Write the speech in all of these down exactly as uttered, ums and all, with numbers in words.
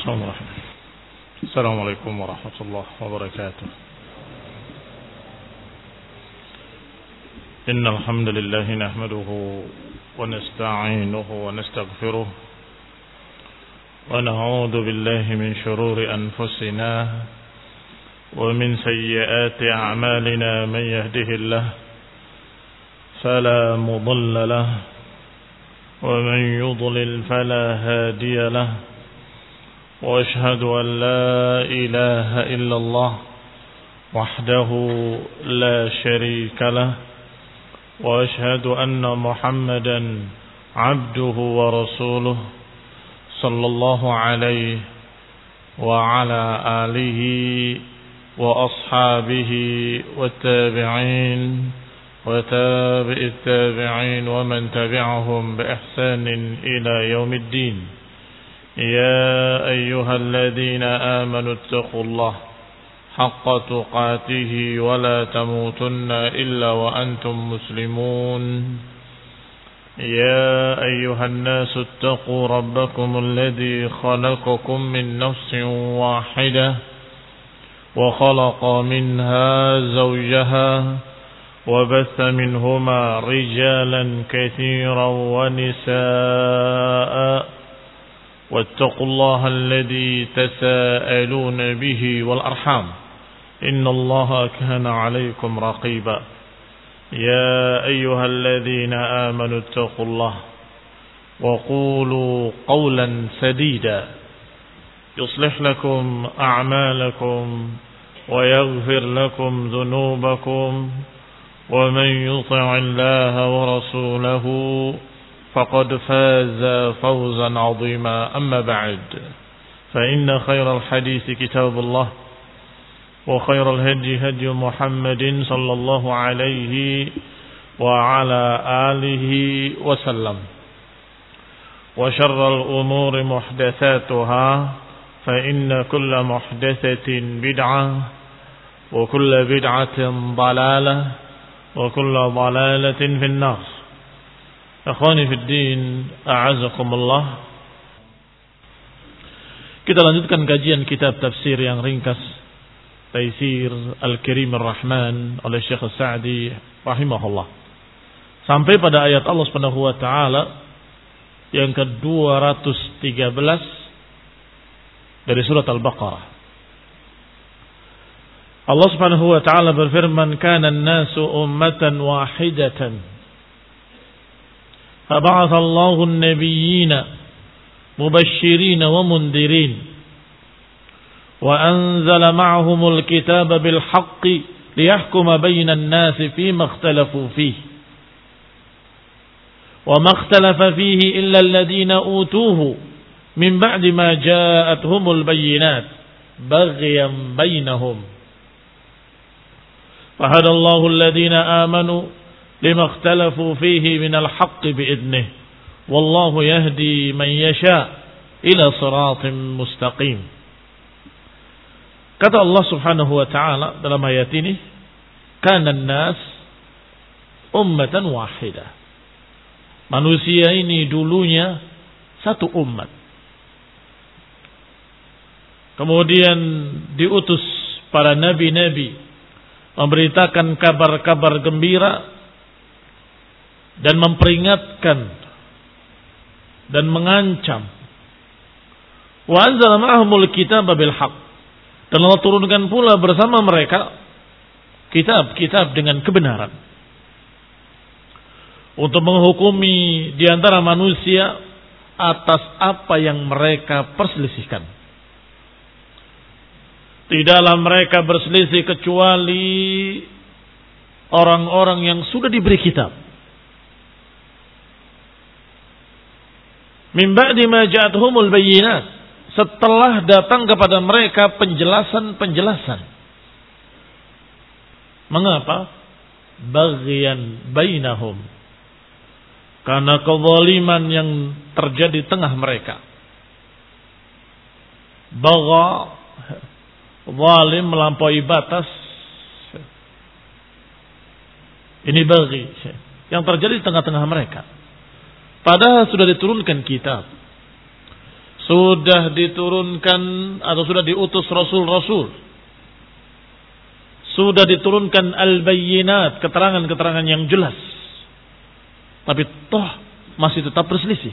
Bismillahirrahmanirrahim. Assalamualaikum warahmatullahi wabarakatuh. Innal hamdalillah nahmaduhu wa nasta'inuhu wa nastaghfiruh wa na'udzu billahi min shururi anfusina wa min sayyiati a'malina man yahdihillah fala mudilla lahu wa man yudlil fala hadiya lahu وأشهد أن لا إله إلا الله وحده لا شريك له وأشهد أن محمدا عبده ورسوله صلى الله عليه وعلى آله وأصحابه والتابعين وتابع التابعين ومن تبعهم بإحسان إلى يوم الدين. يا أيها الذين آمنوا اتقوا الله حق تقاته ولا تموتن إلا وأنتم مسلمون. يا أيها الناس اتقوا ربكم الذي خلقكم من نفس واحدة وخلق منها زوجها وبث منهما رجالا كثيرا ونساء واتقوا الله الذي تساءلون به والأرحام إن الله كان عليكم رقيبا. يا أيها الذين آمنوا اتقوا الله وقولوا قولا سديدا يصلح لكم أعمالكم ويغفر لكم ذنوبكم ومن يطع الله ورسوله فقد فاز فوزا عظيما. أما بعد فإن خير الحديث كتاب الله وخير الهدي هدي محمد صلى الله عليه وعلى آله وسلم وشر الأمور محدثاتها فإن كل محدثة بدعة وكل بدعة ضلالة وكل ضلالة في النار. Akhwani fid din, a'azakumullah. Kita lanjutkan kajian kitab tafsir yang ringkas Taisir Al-Karim Ar-Rahman oleh Syekh Sa'di rahimahullah. Sampai pada ayat Allah Subhanahu wa taala yang ke-dua ratus tiga belas dari surat Al-Baqarah. Allah Subhanahu wa taala berfirman, "Kana an-nasu ummatan wahidatan فبعث الله النبيين مبشرين ومنذرين وأنزل معهم الكتاب بالحق ليحكم بين الناس فيما اختلفوا فيه وما اختلف فيه إلا الذين أوتوه من بعد ما جاءتهم البينات بغيا بينهم فهدى الله الذين آمنوا lima ikhtalafu fihi minal haqqi bi'idnih wallahu yahdi man yasha ila siratim mustaqim. Kata Allah Subhanahu wa taala dalam ayat ini, kana an-nas ummatan wahidah. Manusia ini dulunya satu umat. Kemudian diutus para nabi-nabi memberitakan kabar-kabar gembira dan memperingatkan dan mengancam. Wa anzala ma'ahumul kitaba bil haqq. Dan Allah turunkan pula bersama mereka kitab-kitab dengan kebenaran untuk menghukumi di antara manusia atas apa yang mereka perselisihkan. Tidaklah mereka berselisih kecuali orang-orang yang sudah diberi kitab. Min ba'di ma ja'atuhumul bayyinat, setelah datang kepada mereka penjelasan-penjelasan. Mengapa? Baghyan bainahum. Karena kezaliman yang terjadi tengah mereka. Bagha, zalim, melampaui batas. Ini baghi yang terjadi di tengah-tengah mereka. Padahal sudah diturunkan kitab, sudah diturunkan atau sudah diutus rasul-rasul, sudah diturunkan al-bayyinat, keterangan-keterangan yang jelas, tapi toh masih tetap berselisih.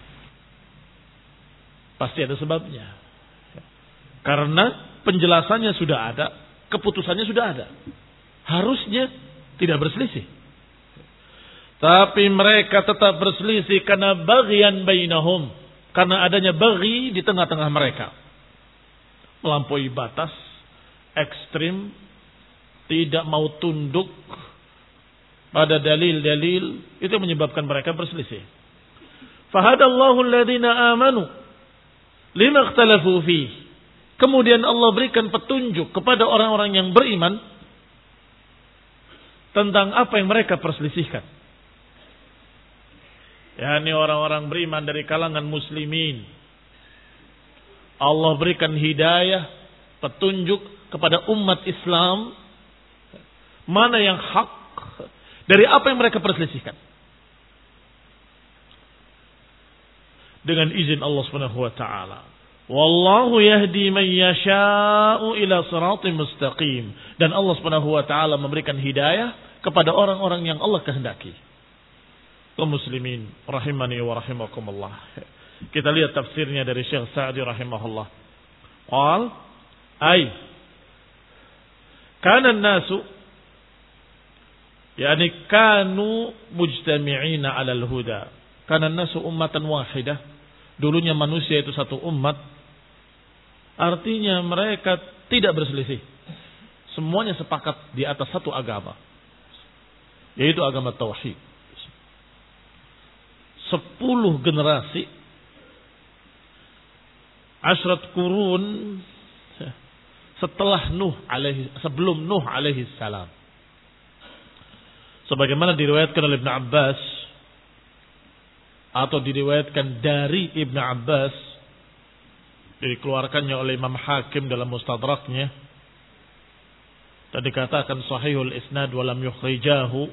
Pasti ada sebabnya. Karena penjelasannya sudah ada, keputusannya sudah ada. Harusnya tidak berselisih. Tapi mereka tetap berselisih karena baghyan bainahum, karena adanya baghi di tengah-tengah mereka. Melampaui batas, ekstrim, tidak mau tunduk pada dalil-dalil, itu menyebabkan mereka berselisih. Fahadallahu alladhina amanu lima ikhtalafu fihi. Kemudian Allah berikan petunjuk kepada orang-orang yang beriman tentang apa yang mereka perselisihkan. yakni orang-orang beriman dari kalangan muslimin. Allah berikan hidayah, petunjuk kepada umat Islam mana yang hak dari apa yang mereka perselisihkan. Dengan izin Allah Subhanahu wa taala. Wallahu yahdi man yasha'u ila siratin mustaqim. Dan Allah Subhanahu wa taala memberikan hidayah kepada orang-orang yang Allah kehendaki. Kaum muslimin rahimani wa rahimakumullah. Kita lihat tafsirnya dari Syekh Sa'di rahimahullah. Qal ay kana an-nasu yani kanu mujtami'ina 'ala al-huda. Kana an-nasu ummatan wahidah. Dulunya manusia itu satu umat. Artinya mereka tidak berselisih. Semuanya sepakat di atas satu agama. Yaitu agama tauhid. Sepuluh generasi. Asyrat kurun. Setelah Nuh alaihi, sebelum Nuh alaihi salam. Sebagaimana diriwayatkan oleh Ibn Abbas. Atau diriwayatkan dari Ibn Abbas, dikeluarkannya oleh Imam Hakim dalam Mustadraknya, dan dikatakan sahihul isnad walam yukhrijahu,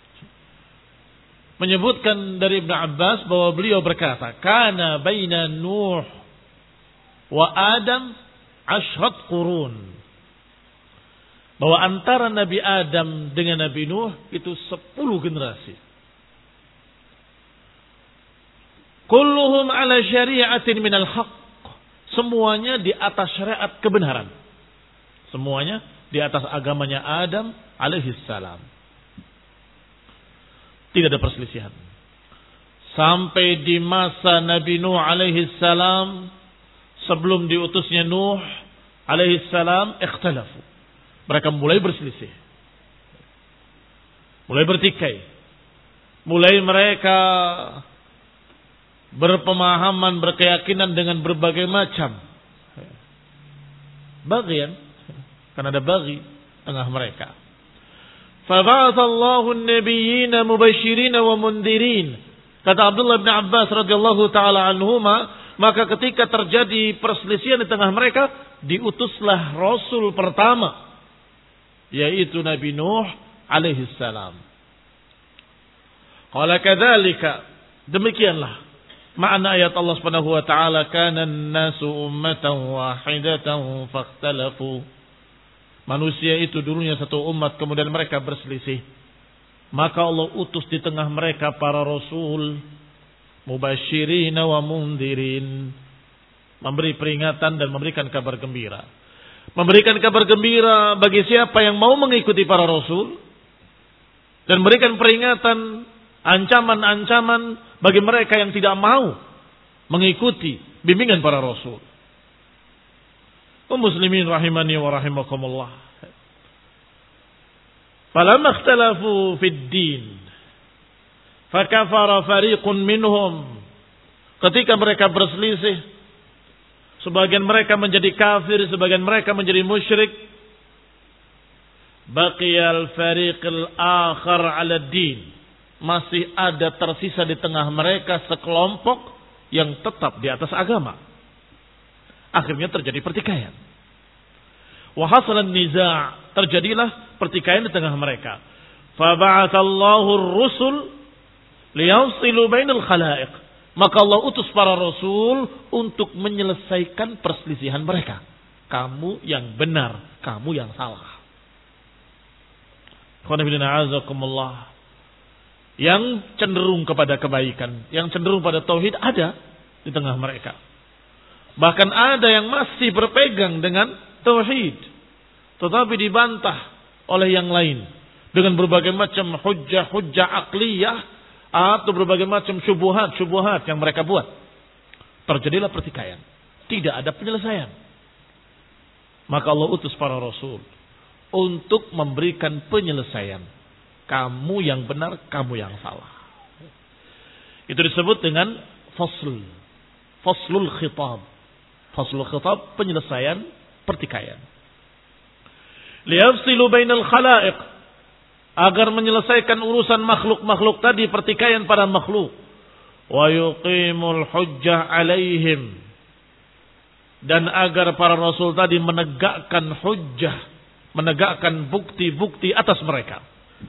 menyebutkan dari Ibn Abbas bahwa beliau berkata, kana baina Nuh wa Adam ashrat qurun, bahwa antara Nabi Adam dengan Nabi Nuh itu sepuluh generasi. Kulluhum ala syari'atin minal haqq. Semuanya di atas syariat kebenaran. Semuanya di atas agamanya Adam alaihi salam. Tidak ada perselisihan. Sampai di masa Nabi Nuh alaihi salam, sebelum diutusnya Nuh alaihi salam, ikhtalafu. Mereka mulai berselisih. Mulai bertikai. Mulai mereka berpemahaman, berkeyakinan dengan berbagai macam bagian, karena ada bagi tengah mereka. Faba'athallahu an-nabiyyina mubasysyirin wa mundirin. Kata Abdullah bin Abbas radhiyallahu taala anhuma, maka ketika terjadi perselisihan di tengah mereka, diutuslah rasul pertama, yaitu Nabi Nuh alaihi salam. Qala kadzalika, demikianlah makna ayat Allah Subhanahu wa taala, kana an-nasu ummatan wahidatan fakhtalafu. Manusia itu dulunya satu umat, kemudian mereka berselisih. Maka Allah utus di tengah mereka para rasul, mubasysyirin wa mundirin, memberi peringatan dan memberikan kabar gembira. Memberikan kabar gembira bagi siapa yang mau mengikuti para rasul, dan memberikan peringatan, ancaman-ancaman bagi mereka yang tidak mau mengikuti bimbingan para rasul. Kaum muslimin rahimani wa rahimakumullah. Falamma ikhtalafu fid din fakafara fariqun minhum. Ketika mereka berselisih, sebagian mereka menjadi kafir, sebagian mereka menjadi musyrik. Baqiyal fariqil akhar 'ala din. Masih ada tersisa di tengah mereka sekelompok yang tetap di atas agama. Akhirnya terjadi pertikaian. Wa hasalan niza', terjadilah pertikaian di tengah mereka. Fa ba'atsallahu ar-rusul liyafsilu bainal khalaiq. Maka Allah utus para rasul untuk menyelesaikan perselisihan mereka. Kamu yang benar, kamu yang salah. Yang cenderung kepada kebaikan, yang cenderung pada tauhid ada di tengah mereka. Bahkan ada yang masih berpegang dengan tauhid, tetapi dibantah oleh yang lain dengan berbagai macam hujjah-hujjah akliyah atau berbagai macam syubhat-syubhat yang mereka buat. Terjadilah pertikaian, tidak ada penyelesaian. Maka Allah utus para rasul untuk memberikan penyelesaian. Kamu yang benar, kamu yang salah. Itu disebut dengan fasl. Faslul khitab. Faslul khitab, penyelesaian pertikaian. Liyafsilu bainal khalaiq, agar menyelesaikan urusan makhluk-makhluk tadi, pertikaian pada makhluk. Wa yuqimul hujjah alaihim, dan agar para rasul tadi menegakkan hujjah, menegakkan bukti-bukti atas mereka.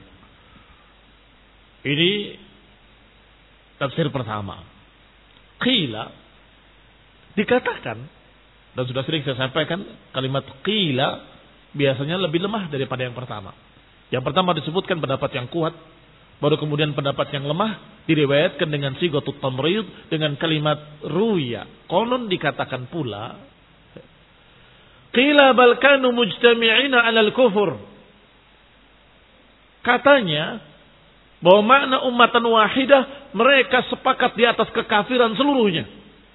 Ini tafsir pertama. Qila, dikatakan, dan sudah sering saya sampaikan, kalimat qila biasanya lebih lemah daripada yang pertama. Yang pertama disebutkan pendapat yang kuat, baru kemudian pendapat yang lemah diriwayatkan dengan sighatut tamrid, dengan kalimat ruya. Konon dikatakan pula, qila bal kanu mujtami'ina 'alal kufur. Katanya bahwa makna ummatan wahidah, mereka sepakat di atas kekafiran seluruhnya.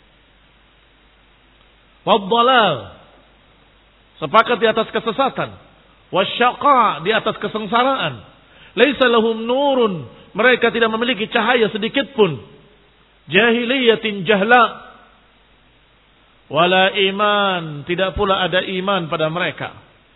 Wadhalal, sepakat di atas kesesatan. Wasyaqa, di atas kesengsaraan. Laisa lahum nurun, mereka tidak memiliki cahaya sedikit pun. Jahiliyatin jahla, wala iman, tidak pula ada iman pada mereka.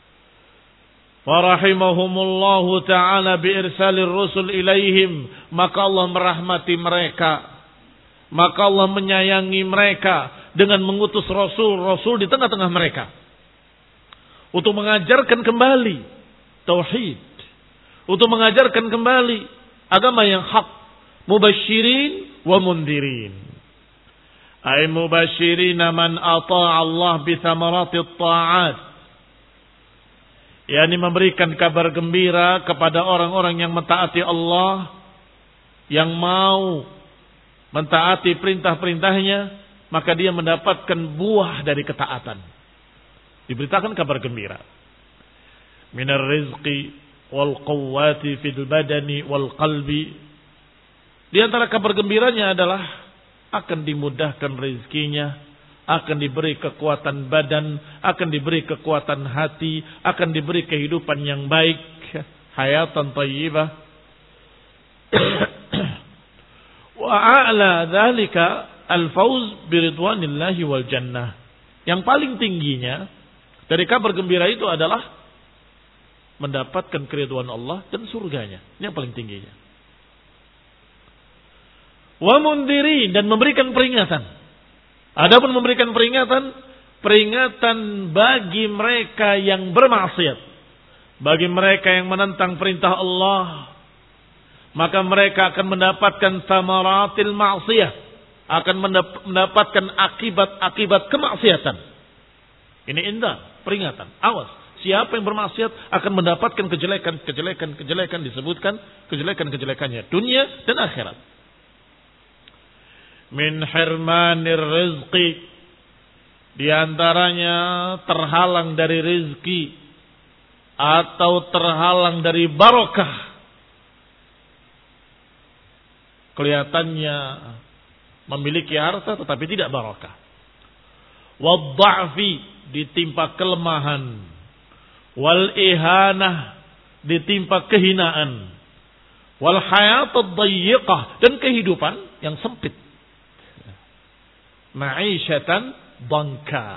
Warahimahumullahu ta'ala biirsalir rusul ilaihim, maka Allah merahmati mereka, maka Allah menyayangi mereka dengan mengutus rasul-rasul di tengah-tengah mereka untuk mengajarkan kembali tauhid, untuk mengajarkan kembali agama yang hak, mubasyirin wa mundirin. Ay mubasyirin man ata'a Allah bi thamaratit ta'at, yakni memberikan kabar gembira kepada orang-orang yang mentaati Allah, yang mau mentaati perintah-perintahnya, maka dia mendapatkan buah dari ketaatan. Diberitakan kabar gembira. Minar rizqi wal quwwati fil badani wal qalbi. Di antara kabar gembiranya adalah akan dimudahkan rezekinya, akan diberi kekuatan badan, akan diberi kekuatan hati, akan diberi kehidupan yang baik, hayatan thayyibah. Wa a'la dzalika al-fawz bi ridwanillahi wal jannah. Yang paling tingginya dari kabar gembira itu adalah mendapatkan keridhaan Allah dan surganya. Ini yang paling tingginya. Wa mundiri, dan memberikan peringatan. Adapun memberikan peringatan, peringatan bagi mereka yang bermaksiat, bagi mereka yang menentang perintah Allah, maka mereka akan mendapatkan samaratil ma'siyah, akan mendapatkan akibat-akibat kemaksiatan. Ini indah, peringatan. Awas, siapa yang bermaksiat akan mendapatkan kejelekan, kejelekan, kejelekan, disebutkan kejelekan-kejelekannya dunia dan akhirat. Min hirmanir rizqi, di antaranya terhalang dari rizki atau terhalang dari barokah. Kelihatannya memiliki harta tetapi tidak barokah. Wadda'fi, ditimpa kelemahan. Wal ihanah, ditimpa kehinaan. Wal hayatad dayyiqah, dan kehidupan yang sempit. Ma'isyatan dhanka.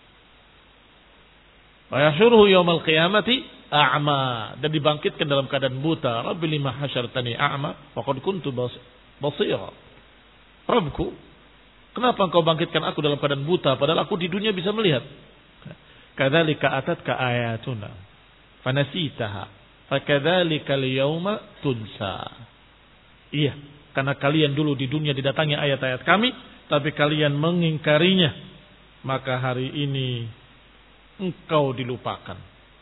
Wa yahsyuruhu yaumal qiyamati a'ma, dan dibangkitkan dalam keadaan buta. Rabbi lima hasyartani a'ma wa qad kuntu basira. Rabbku, kenapa engkau bangkitkan aku dalam keadaan buta padahal aku di dunia bisa melihat? Kadzalika atatka ayatuna fanasitaha fakadzalika al-yauma tunsa. Iya, Karena kalian dulu di dunia didatangi ayat-ayat kami, tapi kalian mengingkarinya. Maka hari ini engkau dilupakan.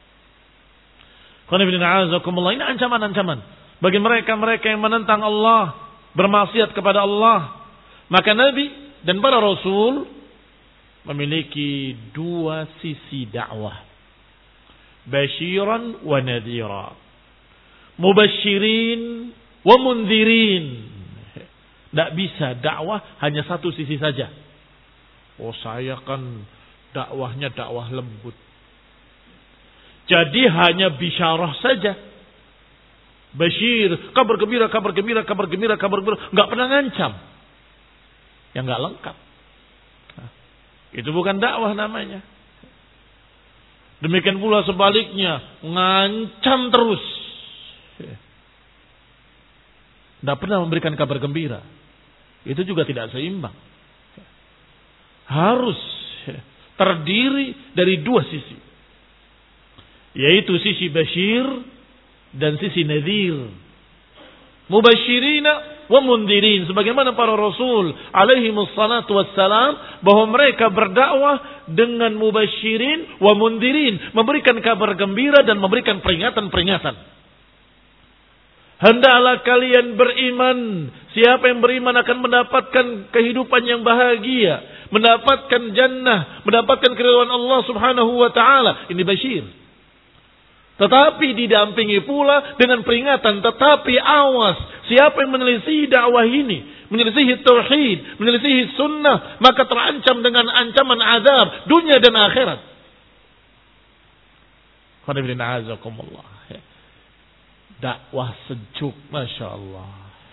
Ini ancaman-ancaman bagi mereka-mereka yang menentang Allah, bermaksiat kepada Allah. Maka Nabi dan para Rasul memiliki dua sisi dakwah. Basyiran wa nadhira. Mubasyirin wa mundhirin. Tidak bisa dakwah hanya satu sisi saja. Oh, saya kan dakwahnya dakwah lembut. Jadi hanya bisyarah saja. Basyir, kabar gembira, kabar gembira, kabar gembira, kabar gembira. Enggak pernah ngancam. Yang enggak lengkap. Nah, itu bukan dakwah namanya. Demikian pula sebaliknya, ngancam terus. Tidak pernah memberikan kabar gembira. Itu juga tidak seimbang. Harus terdiri dari dua sisi. Yaitu sisi basyir dan sisi nadhir. Mubasyirina wa mundhirin. Sebagaimana para Rasul alaihi wassalatu wassalam, bahwa mereka berdakwah dengan mubasyirin wa mundhirin. Memberikan kabar gembira dan memberikan peringatan-peringatan. Hendaklah kalian beriman. Siapa yang beriman akan mendapatkan kehidupan yang bahagia, mendapatkan jannah, mendapatkan keridhaan Allah Subhanahu wa taala. Ini basyir. Tetapi didampingi pula dengan peringatan, tetapi awas, siapa yang menyelisihi dakwah ini, menyelisihi tauhid, menyelisihi sunnah, maka terancam dengan ancaman azab dunia dan akhirat. Qanibillah. Dakwah sejuk, Masya Allah.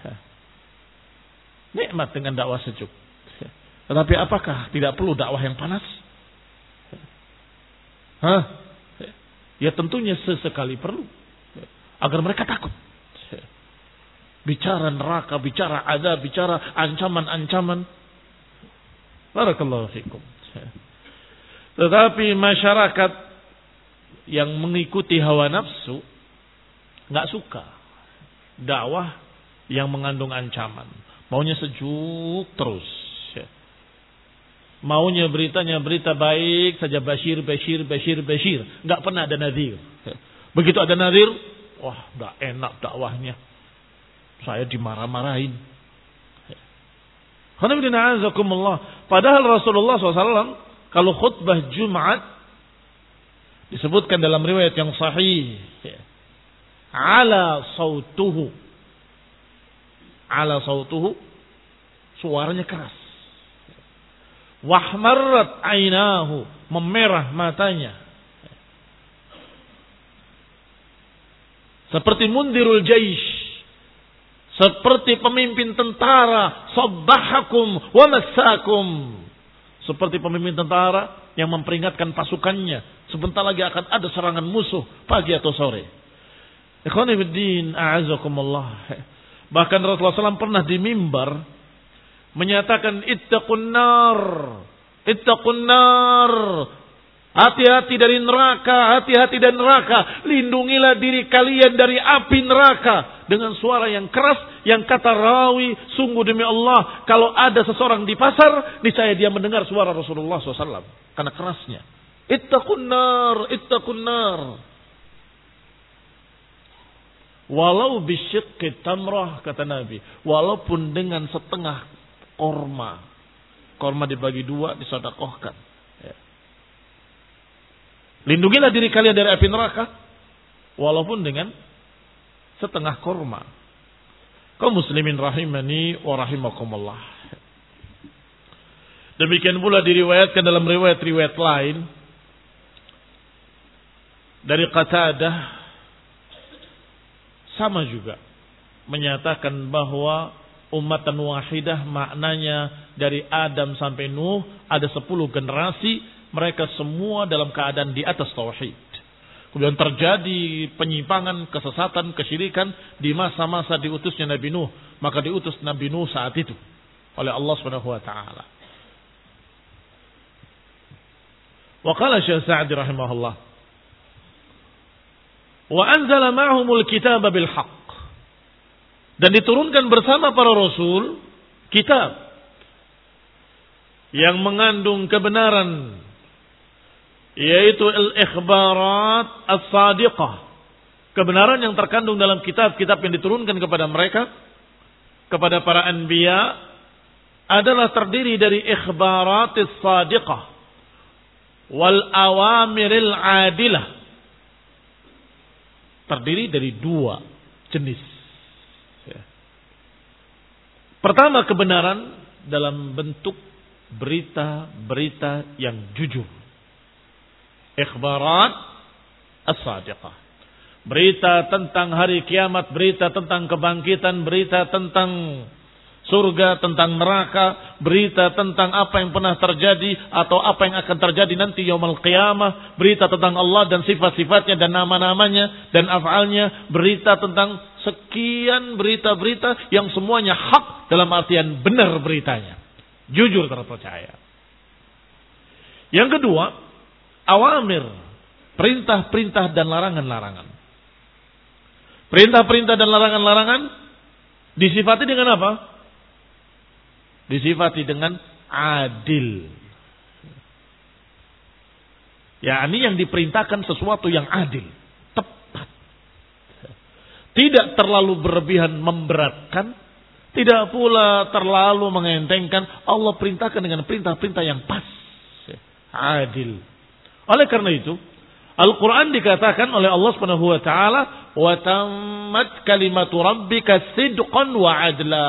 Nikmat dengan dakwah sejuk. Tetapi apakah tidak perlu dakwah yang panas? Hah? Ya tentunya sesekali perlu. Agar mereka takut. Bicara neraka, bicara azab, bicara ancaman-ancaman. Barakallahu fikum. Tetapi masyarakat yang mengikuti hawa nafsu nggak suka dakwah yang mengandung ancaman. Maunya sejuk terus. Maunya beritanya berita baik saja, basyir, basyir, basyir, basyir. Nggak pernah ada nadhir. Begitu ada nadhir, wah nggak enak dakwahnya. Saya dimarah-marahin. Padahal Rasulullah shallallahu alaihi wasallam kalau khutbah Jumat disebutkan dalam riwayat yang sahih. Ala sautuhu. Ala sautuhu. Suaranya keras. Wahmarrat ainahu. Memerah matanya. Seperti mundirul jaish. Seperti pemimpin tentara. Sabbahakum wa massakum. Seperti pemimpin tentara yang memperingatkan pasukannya. Sebentar lagi akan ada serangan musuh. Pagi atau sore. Ikhwani fiddin, a'azakumullah. Bahkan Rasulullah shallallahu alaihi wasallam pernah di mimbar menyatakan ittaqun nar, ittaqun nar. Hati-hati dari neraka, hati-hati dari neraka. Lindungilah diri kalian dari api neraka. Dengan suara yang keras, yang kata rawi, sungguh demi Allah, kalau ada seseorang di pasar, niscaya dia mendengar suara Rasulullah shallallahu alaihi wasallam. Karena kerasnya. Ittaqun nar, ittaqun nar. Walau bisyikki tamrah, kata Nabi. Walaupun dengan setengah korma. Korma dibagi dua, disedekahkan. Ya. Lindungilah diri kalian dari api neraka. Walaupun dengan setengah korma. Kaum muslimin rahimani wa rahimakumullah. Demikian pula diriwayatkan dalam riwayat-riwayat lain. Dari Qatadah. Sama juga menyatakan bahwa ummatan wahidah maknanya dari Adam sampai Nuh ada sepuluh generasi, mereka semua dalam keadaan di atas tauhid. Kemudian terjadi penyimpangan, kesesatan, kesyirikan di masa-masa diutusnya Nabi Nuh, maka diutus Nabi Nuh saat itu oleh Allah Subhanahu wa taala. Wa qala Syekh Sa'di rahimahullah, wa anzala ma'humul kitaba bil haqq. Dan diturunkan bersama para rasul kitab yang mengandung kebenaran, yaitu al-ikhbarat as-sadiqah. Kebenaran yang terkandung dalam kitab-kitab yang diturunkan kepada mereka, kepada para anbiya, adalah terdiri dari ikhbarat as-sadiqah wal awamiril adilah. Terdiri dari dua jenis. Pertama, kebenaran dalam bentuk berita-berita yang jujur. Ikhbarat as-sadiqah. Berita tentang hari kiamat, berita tentang kebangkitan, berita tentang surga, tentang neraka, berita tentang apa yang pernah terjadi atau apa yang akan terjadi nanti yaumul qiyamah, berita tentang Allah dan sifat-sifatnya dan nama-namanya dan af'alnya, berita tentang sekian berita-berita yang semuanya hak dalam artian benar beritanya. Jujur, terpercaya. Yang kedua, awamir, perintah-perintah dan larangan-larangan. Perintah-perintah dan larangan-larangan disifati dengan apa? Disifati dengan adil. yakni yang diperintahkan sesuatu yang adil, tepat. Tidak terlalu berlebihan memberatkan, tidak pula terlalu mengentengkan. Allah perintahkan dengan perintah-perintah yang pas, adil. Oleh karena itu, Al-Quran dikatakan oleh Allah Subhanahu Wa Taala, wa tammat kalimatu rabbika sidqan wa adla.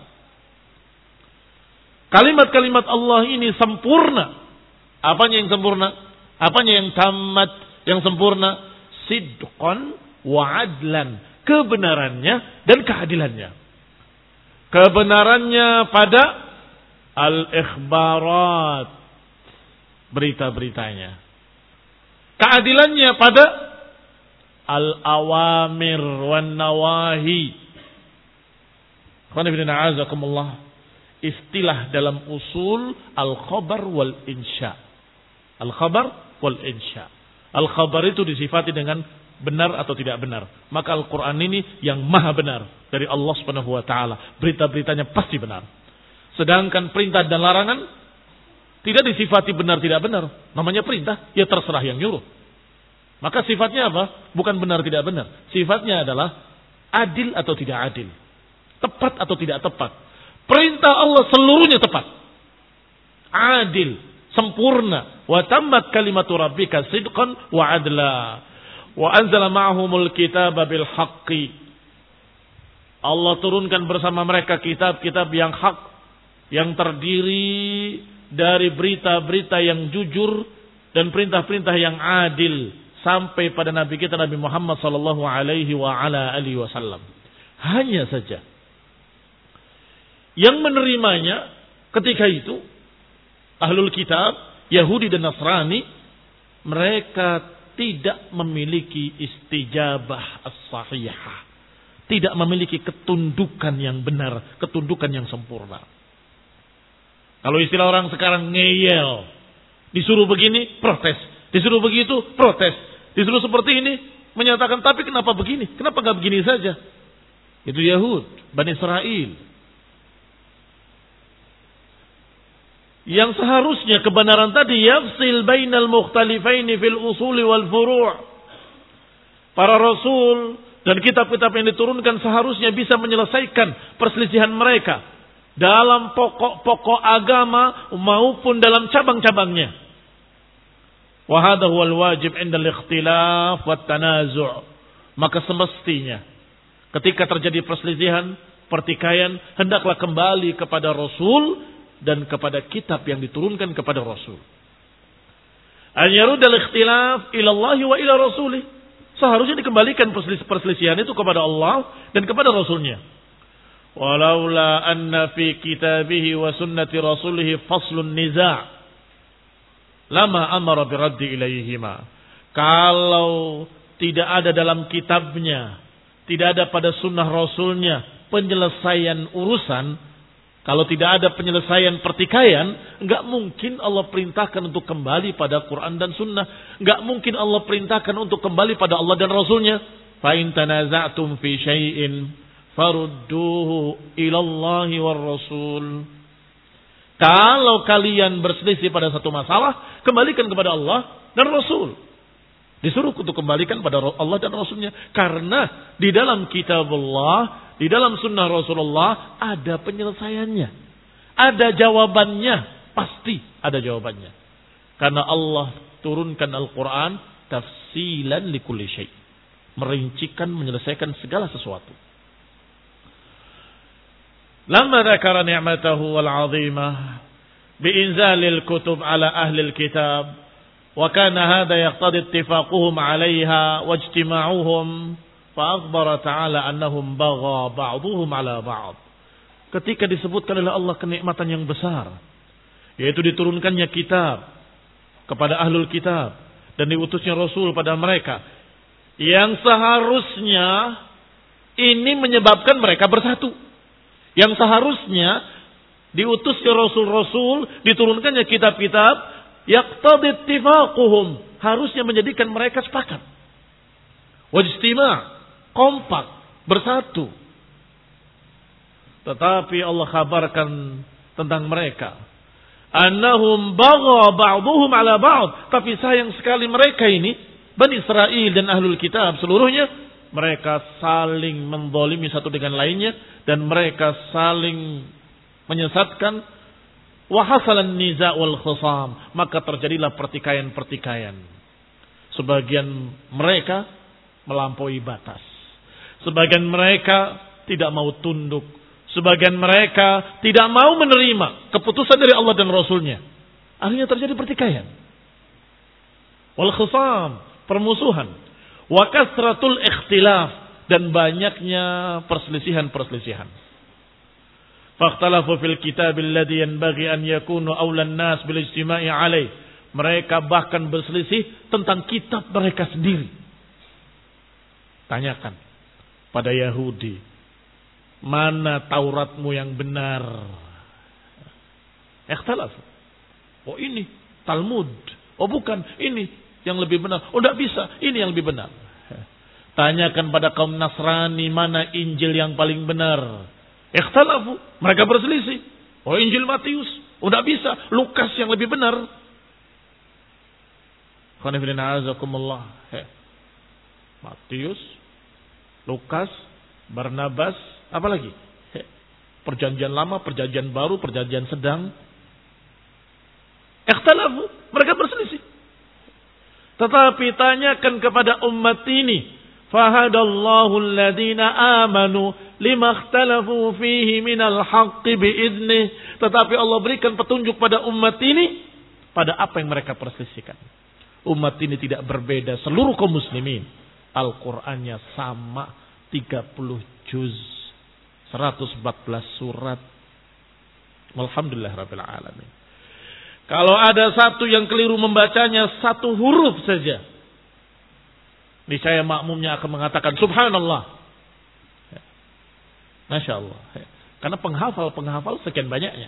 Kalimat-kalimat Allah ini sempurna. Apanya yang sempurna? Apanya yang tamat, yang sempurna? Sidqan wa adlan. Kebenarannya dan keadilannya. Kebenarannya pada al-ikhbarat, berita-beritanya. Keadilannya pada al-awamir wan nawahi. Istilah dalam usul al-khabar wal insya. Al-khabar wal insya. Al-khabar itu disifati dengan benar atau tidak benar. Maka Al-Quran ini yang maha benar dari Allah Subhanahu Wa Taala. Berita-beritanya pasti benar. Sedangkan perintah dan larangan tidak disifati benar tidak benar. Namanya perintah, ya terserah yang nyuruh. Maka sifatnya apa? Bukan benar tidak benar. Sifatnya adalah adil atau tidak adil. Tepat atau tidak tepat. Perintah Allah seluruhnya tepat. Adil, sempurna. Wa tammat kalimatu rabbika sidqan wa adla. Wa anzala ma'humul kitaba bil haqqi. Allah turunkan bersama mereka kitab-kitab yang hak, yang terdiri dari berita-berita yang jujur dan perintah-perintah yang adil sampai pada Nabi kita Nabi Muhammad sallallahu alaihi wa ala alihi wasallam. Hanya saja yang menerimanya ketika itu ahlul kitab, Yahudi dan Nasrani, mereka tidak memiliki istijabah as-sahihah. Tidak memiliki ketundukan yang benar, ketundukan yang sempurna. Kalau istilah orang sekarang ngeyel. Disuruh begini, protes. Disuruh begitu, protes. Disuruh seperti ini, menyatakan, tapi kenapa begini? Kenapa gak begini saja? Itu Yahud, Bani Israel. Yang seharusnya kebenaran tadi yafsil bainal mukhtalifaini fil usuli wal furu'. Para rasul dan kitab-kitab yang diturunkan seharusnya bisa menyelesaikan perselisihan mereka dalam pokok-pokok agama maupun dalam cabang-cabangnya. Wa hadha huwal wajib 'inda al-ikhtilaf wat tanazu'. Maka semestinya ketika terjadi perselisihan, pertikaian, hendaklah kembali kepada Rasul dan kepada kitab yang diturunkan kepada Rasul. An yarudal ikhtilaf ila Allah wa ila Rasulih. Seharusnya dikembalikan perselisihan itu kepada Allah dan kepada Rasulnya. Walaula anna fi kitabihi wa sunnati rasulih faslun niza' lama amara biraddi ilaihima. Kalau tidak ada dalam kitabnya, tidak ada pada sunnah Rasulnya penyelesaian urusan, kalau tidak ada penyelesaian pertikaian, enggak mungkin Allah perintahkan untuk kembali pada Quran dan Sunnah. Enggak mungkin Allah perintahkan untuk kembali pada Allah dan Rasulnya. Fa in tanaza'tum fi syai'in farudduhu ilallahi war rasul. Kalau kalian berselisih pada satu masalah, kembalikan kepada Allah dan Rasul. Disuruh untuk kembalikan pada Allah dan Rasulnya. Karena di dalam kitab Allah, di dalam sunnah Rasulullah, ada penyelesaiannya. Ada jawabannya. Pasti ada jawabannya. Karena Allah turunkan Al-Quran tafsilan likulli syai'. Merincikan, menyelesaikan segala sesuatu. Lama dzakara ni'matahu wal 'azimah biinzalil kutub ala ahli al-kitab wa kana hadha yaqtadi ittifaquhum 'alayha wajtima'uhum fa akhbara ta'ala annahum bagha ba'dhuhum 'ala ba'd. Ketika disebutkan oleh Allah kenikmatan yang besar, yaitu diturunkannya kitab kepada ahlul kitab dan diutusnya Rasul pada mereka, yang seharusnya ini menyebabkan mereka bersatu. Yang seharusnya diutusnya Rasul-Rasul, diturunkannya kitab-kitab, yaqtadi ittifaquhum, harusnya menjadikan mereka sepakat. Wajtima', kompak, bersatu. Tetapi Allah kabarkan tentang mereka, annahum bagha ba'dhuhum 'ala ba'd, tapi sayang sekali mereka ini, Bani Israel dan Ahlul Kitab seluruhnya, mereka saling menzalimi satu dengan lainnya dan mereka saling menyesatkan. Wa hasalan niza' wal khusam, maka terjadilah pertikaian-pertikaian. Sebagian mereka melampaui batas. Sebagian mereka tidak mau tunduk. Sebagian mereka tidak mau menerima keputusan dari Allah dan Rasulnya. Akhirnya terjadi pertikaian. Wal khusam, permusuhan. Wa kasratul ikhtilaf, dan banyaknya perselisihan-perselisihan. Fakhtalafu fil kitab alladhi yanbaghi an yakunu awlan nas bil ijtima'i alaih. Mereka bahkan berselisih tentang kitab mereka sendiri. Tanyakan pada Yahudi, mana Tauratmu yang benar? Ikhtalafu. Oh ini Talmud. Oh bukan, ini yang lebih benar. Oh tidak bisa, ini yang lebih benar. Tanyakan pada kaum Nasrani, mana Injil yang paling benar? Ikhtalafu, mereka berselisih. Oh Injil Matius, oh tidak bisa, Lukas yang lebih benar. Matius, Lukas, Barnabas, apa lagi? Perjanjian lama, perjanjian baru, perjanjian sedang. Ikhtalafu, mereka berselisih. Tetapi tanyakan kepada umat ini, fahadallahu alladhina amanu lima ikhtalafu fihi minal haqqi biiznih. Tetapi Allah berikan petunjuk pada umat ini pada apa yang mereka perselisihkan. Umat ini tidak berbeda, seluruh kaum muslimin. Al-Qur'annya sama, tiga puluh juz, seratus empat belas surat. Alhamdulillah rabbil alamin. Kalau ada satu yang keliru membacanya satu huruf saja, niscaya makmumnya akan mengatakan subhanallah. Masya Allah. Karena penghafal-penghafal sekian banyaknya.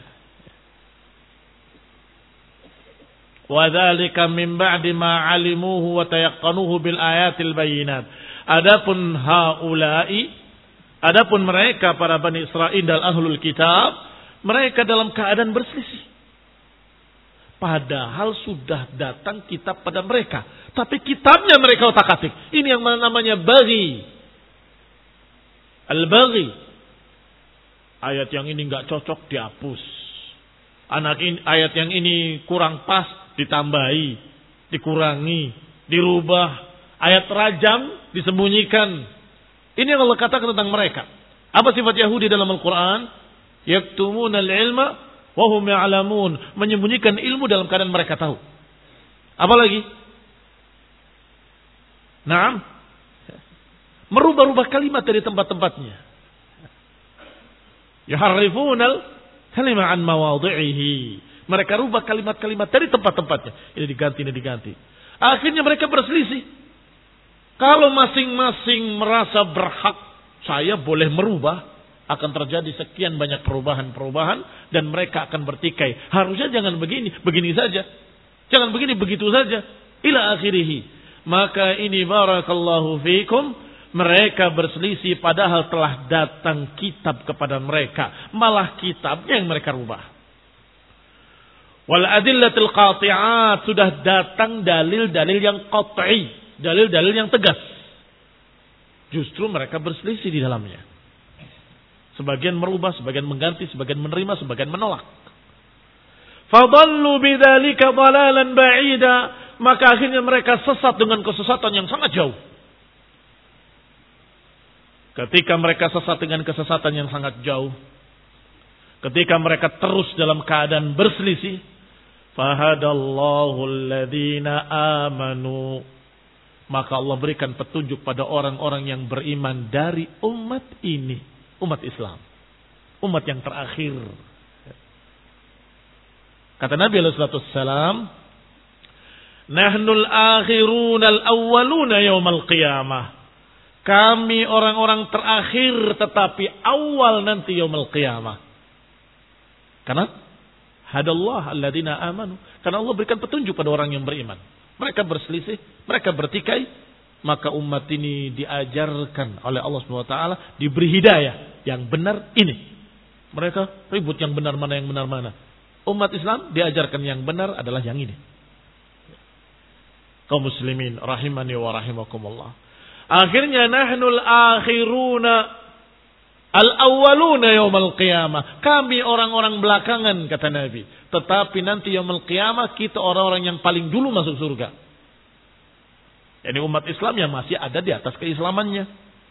Wa dzalika min ba'di ma 'alimuhu wa tayaqqanuhu bil ayatil bayyinat. Adapun haula'i, adapun mereka para Bani Israil dan Ahlul Kitab, mereka dalam keadaan berselisih. Padahal sudah datang kitab pada mereka. Tapi kitabnya mereka otak-atik. Ini yang namanya baghi. Al-baghi. Ayat yang ini enggak cocok, dihapus. Anak ini, ayat yang ini kurang pas, ditambahi, dikurangi, dirubah. Ayat rajam disembunyikan. Ini yang Allah katakan tentang mereka. Apa sifat Yahudi dalam Al-Quran? Yaktumuna al-ilma wahum ya'lamun, menyembunyikan ilmu dalam keadaan mereka tahu. Apalagi? Naam. Merubah-rubah kalimat dari tempat-tempatnya. Yuharrifunal kalima an mawadhi'ihi. Mereka rubah kalimat-kalimat dari tempat-tempatnya. Ini diganti, ini diganti. Akhirnya mereka berselisih. Kalau masing-masing merasa berhak, saya boleh merubah, akan terjadi sekian banyak perubahan-perubahan dan mereka akan bertikai. Harusnya jangan begini, begini saja. Jangan begini, begitu saja. Ila akhirih. Maka ini barakallahu fikum Mereka berselisih padahal telah datang kitab kepada mereka. Malah kitabnya yang mereka rubah. Wal adillatil qati'at, sudah datang dalil-dalil yang qat'i, dalil-dalil yang tegas. Justru mereka berselisih di dalamnya. Sebagian merubah, sebagian mengganti, sebagian menerima, sebagian menolak. Fadallu bidzalika dhalalan ba'ida, maka akhirnya mereka sesat dengan kesesatan yang sangat jauh. Ketika mereka sesat dengan kesesatan yang sangat jauh, ketika mereka terus dalam keadaan berselisih, fahadallahu alladhina amanu, maka Allah berikan petunjuk pada orang-orang yang beriman dari umat ini, umat Islam, umat yang terakhir. Kata Nabi alaihi salatu wassalam, nahnul akhiruna al-awwaluna yaumal qiyamah. Kami orang-orang terakhir tetapi awal nanti yaumul qiyamah. Karena hadallah alladzina amanu. Karena Allah berikan petunjuk pada orang yang beriman. Mereka berselisih, mereka bertikai, maka umat ini diajarkan oleh Allah Subhanahu wa taala, diberi hidayah yang benar ini. Mereka ribut yang benar mana yang benar mana. Umat Islam diajarkan yang benar adalah yang ini. Kaum muslimin rahimani wa rahimakumullah. Akhirnya nahnul akhiruna al-awwaluna yaumal qiyamah. Kami orang-orang belakangan kata Nabi. Tetapi nanti yaumul qiyamah kita orang-orang yang paling dulu masuk surga. Yani umat Islam yang masih ada di atas keislamannya.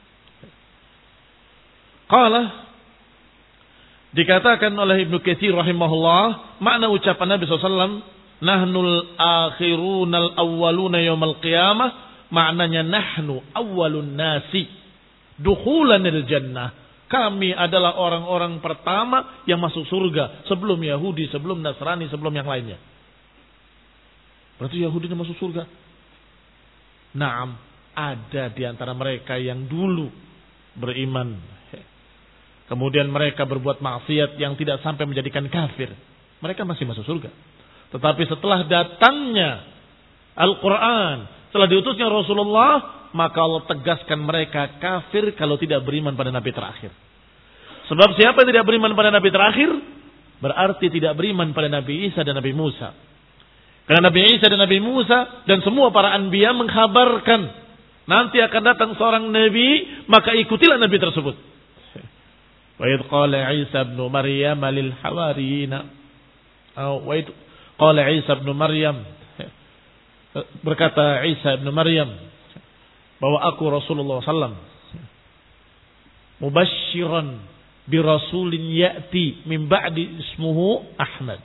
Qala, dikatakan oleh Ibnu Katsir rahimahullah, makna ucapan Nabi shallallahu alaihi wasallam, nahnul akhirunal awwaluna yaumal qiyamah, maknanya nahnu awwalun nasi dukhulanil jannah. Kami adalah orang-orang pertama yang masuk surga sebelum Yahudi, sebelum Nasrani, sebelum yang lainnya. Berarti Yahudi masuk surga? Naam, ada di antara mereka yang dulu beriman. Kemudian mereka berbuat maksiat yang tidak sampai menjadikan kafir. Mereka masih masuk surga. Tetapi setelah datangnya Al-Quran, setelah diutusnya Rasulullah, maka Allah tegaskan mereka kafir kalau tidak beriman pada Nabi terakhir. Sebab siapa yang tidak beriman pada Nabi terakhir, berarti tidak beriman pada Nabi Isa dan Nabi Musa. Karena Nabi Isa dan Nabi Musa dan semua para anbiya mengkhabarkan nanti akan datang seorang Nabi, maka ikutilah Nabi tersebut. Wa idh qala Isa ibn Maryam lil hawariyina, wa idh qala Isa ibn Maryam, berkata Isa ibn Maryam bahwa aku Rasulullah sallallahu alaihi wasallam mubasysyiran bi rasulin ya'ti min ba'di ismuhu Ahmad,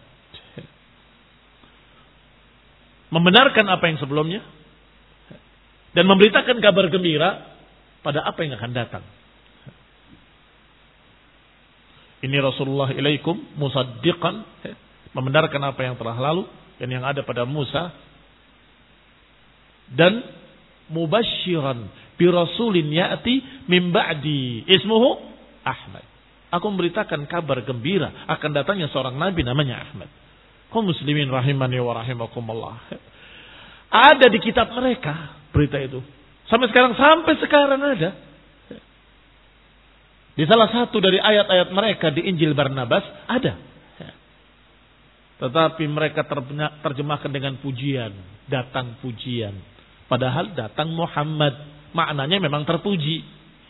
membenarkan apa yang sebelumnya dan memberitakan kabar gembira pada apa yang akan datang. Ini Rasulullah ilaikum musaddiqan, membenarkan apa yang telah lalu dan yang ada pada Musa, dan mubasysyiran bi rasulin ya'ti min ba'di ismuhu Ahmad. Aku memberitakan kabar gembira akan datangnya seorang nabi namanya Ahmad. Kaum muslimin rahimani wa rahimakumullah. Ada di kitab mereka berita itu. Sampai sekarang sampai sekarang ada. Di salah satu dari ayat-ayat mereka di Injil Barnabas ada. Tetapi mereka terjemahkan dengan pujian, datang pujian. Padahal datang Muhammad, maknanya memang terpuji.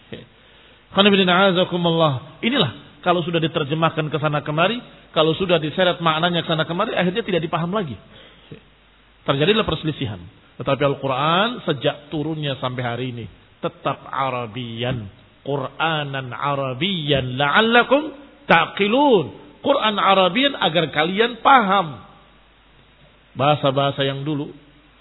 Inilah kalau sudah diterjemahkan ke sana kemari, kalau sudah diseret maknanya ke sana kemari, akhirnya tidak dipaham lagi. Terjadilah perselisihan. Tetapi Al-Quran sejak turunnya sampai hari ini tetap Arabian, Quranan Arabian la'allakum ta'qilun. Quran Arabian agar kalian paham. Bahasa-bahasa yang dulu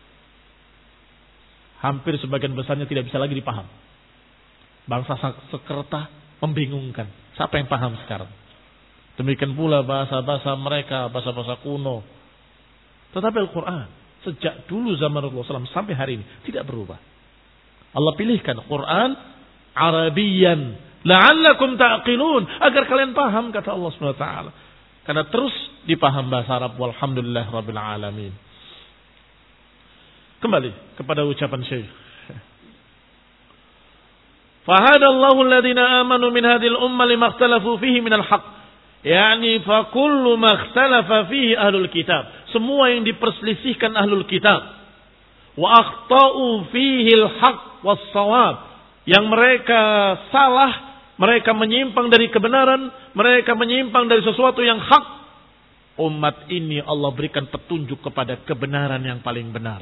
hampir sebagian besarnya tidak bisa lagi dipaham. Bangsa Sanskerta membingungkan. Siapa yang paham sekarang? Demikian pula bahasa-bahasa mereka, bahasa-bahasa kuno. Tetapi Al-Quran sejak dulu zaman Rasulullah shallallahu alaihi wasallam sampai hari ini tidak berubah. Allah pilihkan Quran Arabian la'allakum ta'qilun, agar kalian paham, kata Allah Subhanahu wa taala. Karena terus dipaham bahasa Arab, walhamdulillah rabbil alamin. Kembali kepada ucapan Syekh. Fahadallahu alladhina amanu min hadhil umma lima ikhtalafu fihi minal haqq. Yani fa kullu ma ikhtalafa fihi ahlul kitab. Semua yang diperselisihkan ahlul kitab. Wa akhta'u fihi al-haqq was-shawab. Yang mereka salah, mereka menyimpang dari kebenaran, mereka menyimpang dari sesuatu yang hak. Umat ini Allah berikan petunjuk kepada kebenaran yang paling benar.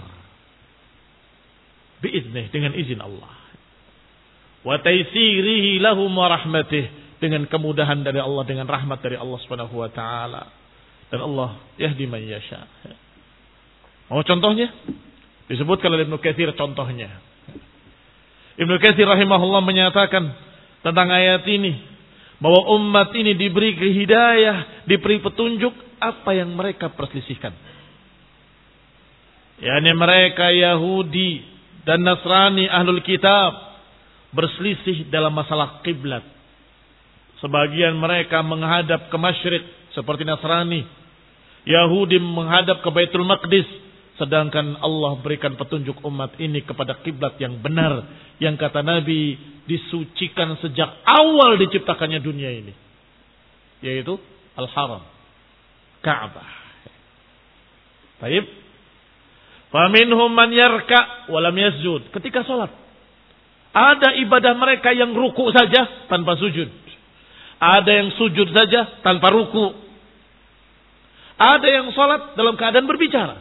Biiznih, dengan izin Allah. Wa taysirihi lahum wa rahmatih, dengan kemudahan dari Allah, dengan rahmat dari Allah Subhanahu wa taala. Dan Allah yahdi man yasha. Mau contohnya? Disebutkan oleh Ibnu Katsir contohnya. Ibnu Katsir rahimahullah menyatakan tentang ayat ini bahwa umat ini diberi hidayah, diberi petunjuk apa yang mereka perselisihkan. yakni mereka Yahudi dan Nasrani ahlul kitab berselisih dalam masalah kiblat. Sebagian mereka menghadap ke masyrik seperti Nasrani. Yahudi menghadap ke Baitul Maqdis. Sedangkan Allah berikan petunjuk umat ini kepada kiblat yang benar. Yang kata Nabi disucikan sejak awal diciptakannya dunia ini. Yaitu Al-Haram. Ka'bah. Baik. Faminhum man yarka walam yasjud. Ketika sholat. Ada ibadah mereka yang ruku saja tanpa sujud. Ada yang sujud saja tanpa ruku. Ada yang sholat dalam keadaan berbicara.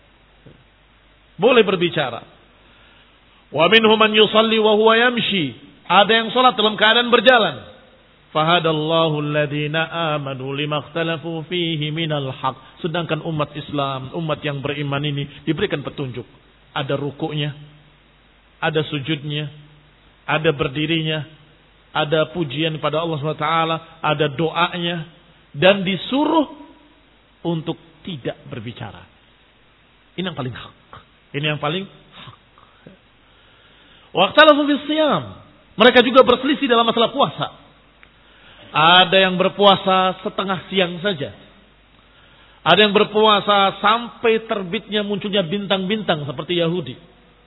Boleh berbicara. Wa minhum man yusalli wa huwa yamshi. Ada yang sholat dalam keadaan berjalan. Fahadallahu alladhina amanu lima ikhtalafu fihi minal haq. Sedangkan umat Islam, umat yang beriman ini diberikan petunjuk. Ada rukuknya, ada sujudnya, ada berdirinya, ada pujian kepada Allah subhanahu wa taala, ada doanya, dan disuruh untuk tidak berbicara. Ini yang paling hak. Ini yang paling hak. Waqtalafu fis siyam. Mereka juga berselisih dalam masalah puasa. Ada yang berpuasa setengah siang saja. Ada yang berpuasa sampai terbitnya munculnya bintang-bintang seperti Yahudi.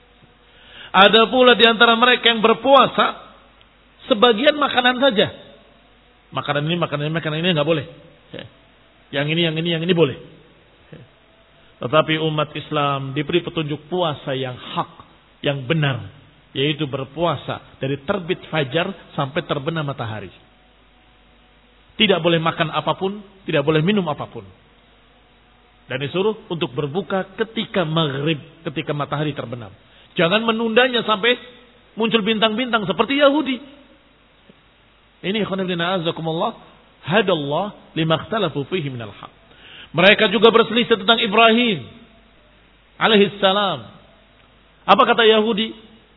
Ada pula di antara mereka yang berpuasa sebagian makanan saja. Makanan ini, makanan ini, makanan ini nggak boleh. Yang ini, yang ini, yang ini boleh. Tetapi umat Islam diberi petunjuk puasa yang hak, yang benar. Yaitu berpuasa dari terbit fajar sampai terbenam matahari. Tidak boleh makan apapun, tidak boleh minum apapun. Dan disuruh untuk berbuka ketika maghrib, ketika matahari terbenam. Jangan menundanya sampai muncul bintang-bintang seperti Yahudi. Ini khonibina azakumullah, hadallah lima ikhtalafu fihi minal haq. Mereka juga berselisih tentang Ibrahim alaihi salam. Apa kata Yahudi?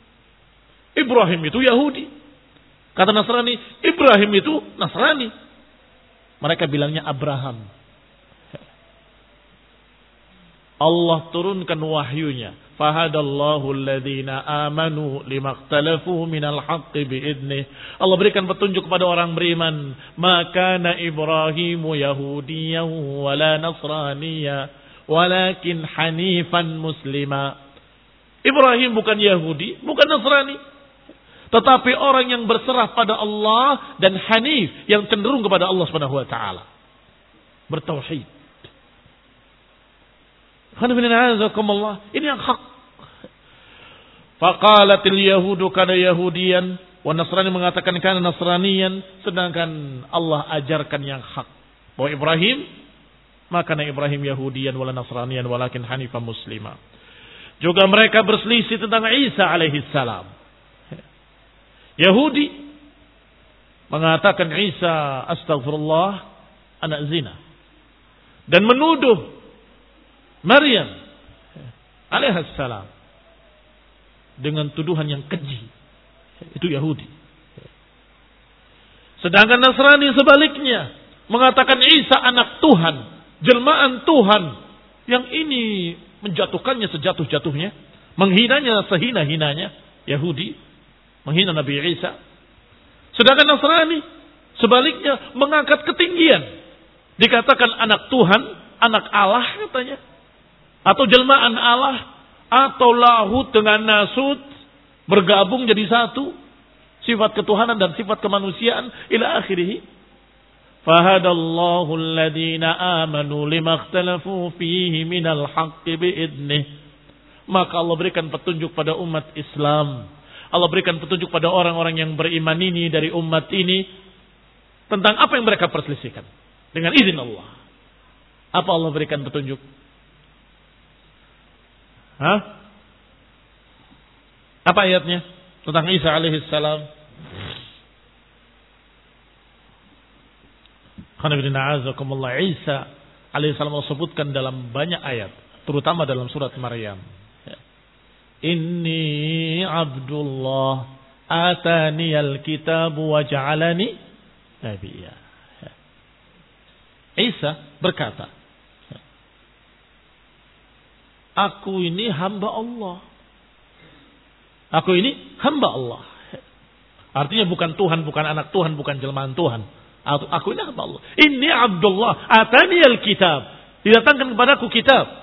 Ibrahim itu Yahudi. Kata Nasrani, Ibrahim itu Nasrani. Mereka bilangnya Abraham. Allah turunkan wahyunya. Fahadallahu alladhina amanu limaktalafu minal haqqi biidnih. Allah berikan petunjuk kepada orang beriman. Maka na Ibrahimu Yahudiyan wala Nasraniya. Walakin hanifan muslima. Ibrahim bukan Yahudi, bukan Nasrani. Tetapi orang yang berserah pada Allah dan hanif, yang cenderung kepada Allah Subhanahu wa taala. Bertauhid. Ini yang hak. Faqalatil yahudu kana yahudiyan wa Nasrani mengatakan kana nasraniyan, sedangkan Allah ajarkan yang hak. Bahwa Ibrahim maka Ibrahim Yahudiyan wala Nasraniyan walakin hanifan muslima. Juga mereka berselisih tentang Isa alaihi salam. Yahudi mengatakan Isa astagfirullah anak zina. Dan menuduh Maryam alaihi salam dengan tuduhan yang keji. Itu Yahudi. Sedangkan Nasrani sebaliknya mengatakan Isa anak Tuhan, jelmaan Tuhan, yang ini menjatuhkannya sejatuh-jatuhnya, menghinanya sehina-hinanya. Yahudi menghina Nabi Isa. Sedangkan Nasrani sebaliknya mengangkat ketinggian. Dikatakan anak Tuhan, anak Allah katanya. Atau jelmaan Allah. Atau lahut dengan nasut bergabung jadi satu. sifat ketuhanan dan sifat kemanusiaan ila akhirih. Fahadallahu alladhina amanu lima ikhtalafu fihi minal haqqi biidnih. Maka Allah berikan petunjuk pada umat Islam. Allah berikan petunjuk pada orang-orang yang beriman ini dari umat ini tentang apa yang mereka perselisihkan dengan izin Allah. Apa Allah berikan petunjuk? Hah? Apa ayatnya? Tentang Isa alaihi salam. Isa alaihi salam disebutkan dalam banyak ayat, terutama dalam surat Maryam. Inni Abdullah atani al-kitab wa ja'alani nabiyya. Isa berkata, aku ini hamba Allah. Aku ini hamba Allah. Artinya bukan Tuhan, bukan anak Tuhan, bukan jelmaan Tuhan. Aku ini hamba Allah. Inni Abdullah atani al-kitab. Didatangkan kepadaku kitab.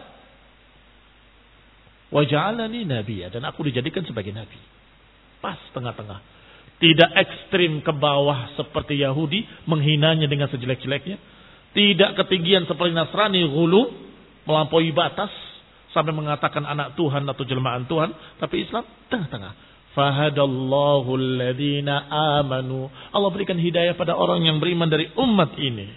Wa ja'alani nabiyya, dan aku dijadikan sebagai nabi. Pas tengah-tengah. Tidak ekstrim ke bawah seperti Yahudi, menghinanya dengan sejelek-jeleknya. Tidak ketinggian seperti Nasrani, ghulu, melampaui batas sampai mengatakan anak Tuhan atau jelmaan Tuhan, tapi Islam tengah-tengah. Fahadallahu alladhina amanu. Allah berikan hidayah pada orang yang beriman dari umat ini.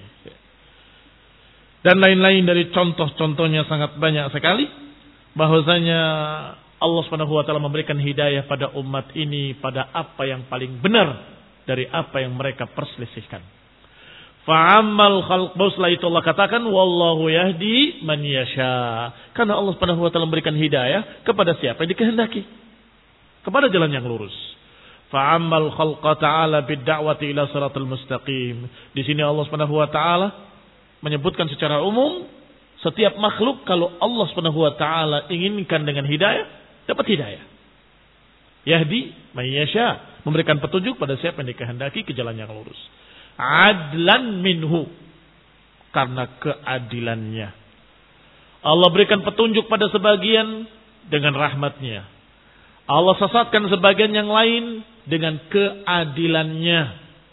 Dan lain-lain dari contoh-contohnya sangat banyak sekali. Bahwasanya Allah Subhanahu wa taala memberikan hidayah pada umat ini pada apa yang paling benar dari apa yang mereka perselisihkan. Fa'ammal khalq, setelah itu Allah katakan wallahu yahdi man yasha. Karena Allah Subhanahu wa taala memberikan hidayah kepada siapa yang dikehendaki, kepada jalan yang lurus. Fa'ammal khalqa ta'ala bid-da'wati ila shiratal mustaqim. Di sini Allah Subhanahu wa taala menyebutkan secara umum setiap makhluk kalau Allah Subhanahu wa taala inginkan dengan hidayah, dapat hidayah. Yahdi man yasha, memberikan petunjuk pada siapa yang dikehendaki ke jalan yang lurus. Adlan minhu, karena keadilannya. Allah berikan petunjuk pada sebagian dengan rahmatnya. Allah sesatkan sebagian yang lain dengan keadilannya.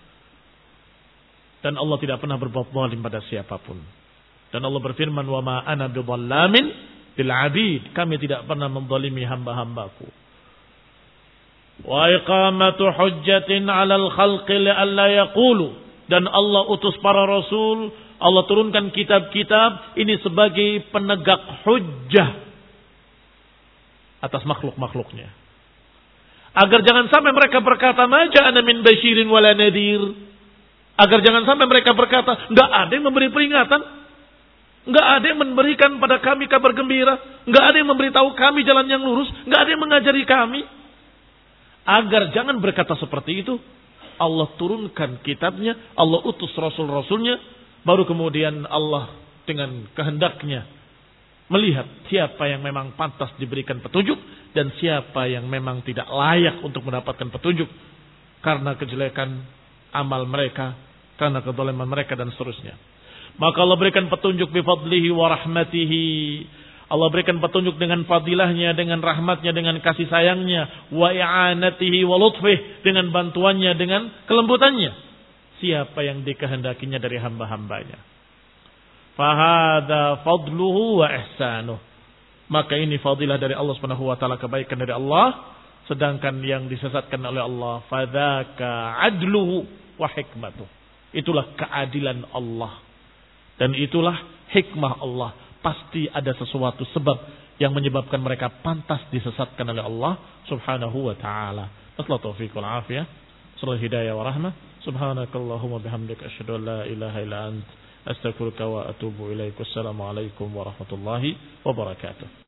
Dan Allah tidak pernah berbuat zalim pada siapapun. Dan Allah berfirman, wa ma ana bidhallamin lil abid. Kami tidak pernah menzalimi hamba-hambaku. Wa iqamatu hujjatin 'alal khalqi li'alla yaqulu. Dan Allah utus para rasul, Allah turunkan kitab-kitab ini sebagai penegak hujjah atas makhluk-makhluknya. Agar jangan sampai mereka berkata, ma ja'ana min basyirin wala nadhir. Agar jangan sampai mereka berkata, enggak ada yang memberi peringatan. Enggak ada yang memberikan pada kami kabar gembira. Enggak ada yang memberitahu kami jalan yang lurus. Enggak ada yang mengajari kami. Agar jangan berkata seperti itu, Allah turunkan kitabnya, Allah utus rasul-rasulnya, baru kemudian Allah dengan kehendaknya melihat siapa yang memang pantas diberikan petunjuk dan siapa yang memang tidak layak untuk mendapatkan petunjuk karena kejelekan amal mereka, karena kezaliman mereka dan seterusnya. Maka Allah berikan petunjuk bifadlihi wa rahmatihi. Allah berikan petunjuk dengan fadilahnya, dengan rahmatnya, dengan kasih sayangnya. Wa i'anatihi wa lutfih, dengan bantuannya, dengan kelembutannya. Siapa yang dikehendakinya dari hamba-hambanya. Fahada fadluhu wa ihsanuh. Maka ini fadilah dari Allah Subhanahu wa taala, kebaikan dari Allah. Sedangkan yang disesatkan oleh Allah, fadzaka adluhu wa hikmatuh. Itulah keadilan Allah. Dan itulah hikmah Allah. Pasti ada sesuatu sebab yang menyebabkan mereka pantas disesatkan oleh Allah subhanahu wa ta'ala. Nasallahu taufiq wal afiyah. Sallallahu hidayah wa rahmah. Subhanakallahumma bihamdika asyhadu an la ilaha illa ant astaghfiruka wa atubu ilaik. Wassalamu alaikum warahmatullahi wabarakatuh.